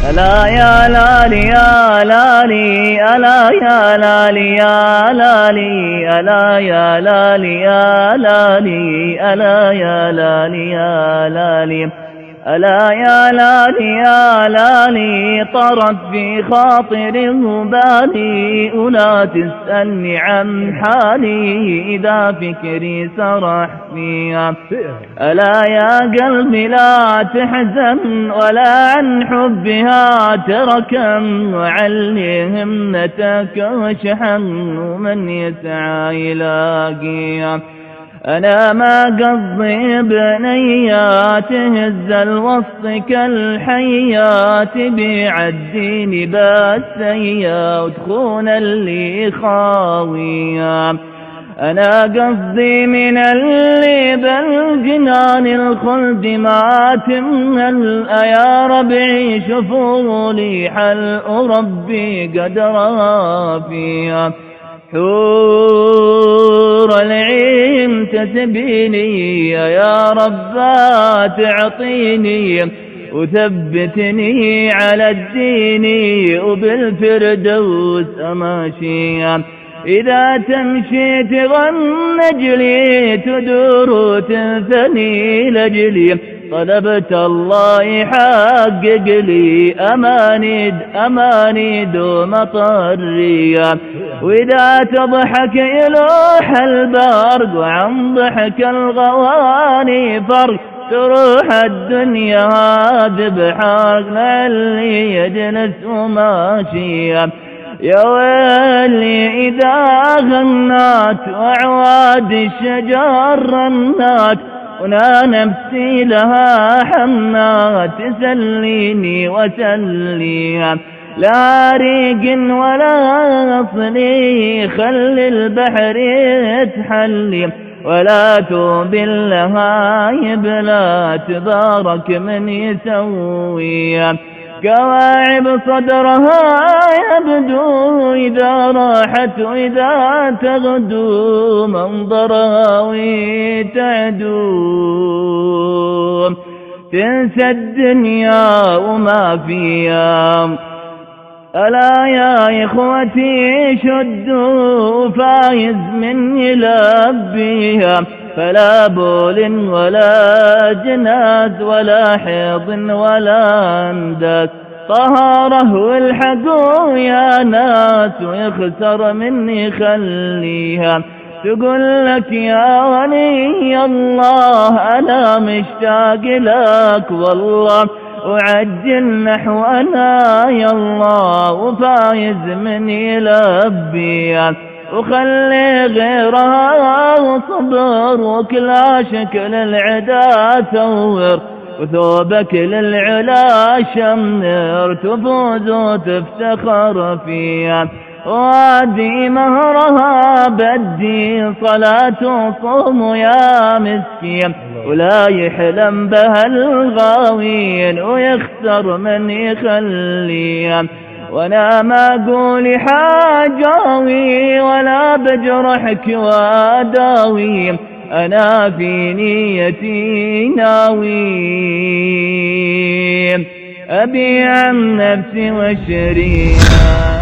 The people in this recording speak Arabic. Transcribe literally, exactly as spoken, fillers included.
ألا يا لالي يا لالي ألا يا لالي يا لالي ألا يا لالي يا لالي ألا يا لالي يا لالي ألا يا لالي يا لالي طرت في خاطري بالي ولا تسألني عن حالي إذا فكري سرح فيها. ألا يا قلبي لا تحزن ولا عن حبها تركن وعلي همتك وشحن ومن يسعى يلاقيها. أنا ما قصدي بنيات تهز الوسط كالحيات بيعديني بالسيا وتخون اللي خاوية. أنا قصدي من اللي بالجنان الخلد ما تمل يا ربعي شوفوا لي حل وربي قدرها فيها. حور العين تسبيني يا ربا تعطيني وثبتني على الدين وبالفردوس أماشي. إذا تمشي تغنج لي تدور وتنثني لجلي طلبت الله يحقق لي أماني أماني دوم طرية. وإذا تضحك يلوح البرق وعن ضحك الغواني فرق تروح الدنيا هذا بحق للي يجلس وماشية. يا ويلي إذا غنات وعواد الشجر رنات ونا نفسي لها حمات تسليني وسليها. لا ريق ولا صلي خلي البحر يتحلي ولا توب لها يبلا تبارك من يسويها. كواعب صدرها يبدو إذا راحت وإذا تغدو منظرها وتعدو تنسى الدنيا وما فيها. ألا يا إخوتي شدوا فايز من يلبيها. فلا بول ولا جناز ولا حيض ولا انداس طهاره والحقوا يا ناس ويخسر مني خليها. تقول لك يا ولي الله أنا مشتاق لك والله وعجل نحونا يا الله وفايز من يلبيها. وخلي غيرها وصبر وكلا شكل العدا ثور وثوبك للعلا شمر تفوز وتفتخر فيها. وادي مهرها بدي صلاة وصوم يا مسكين ولا يحلم بها الغاوين ويخسر من يخليها. وانا ما اقول حاجاوي ولا بجرحك واداوي انا في نيتي ناوي ابي عن نفسي واشريها.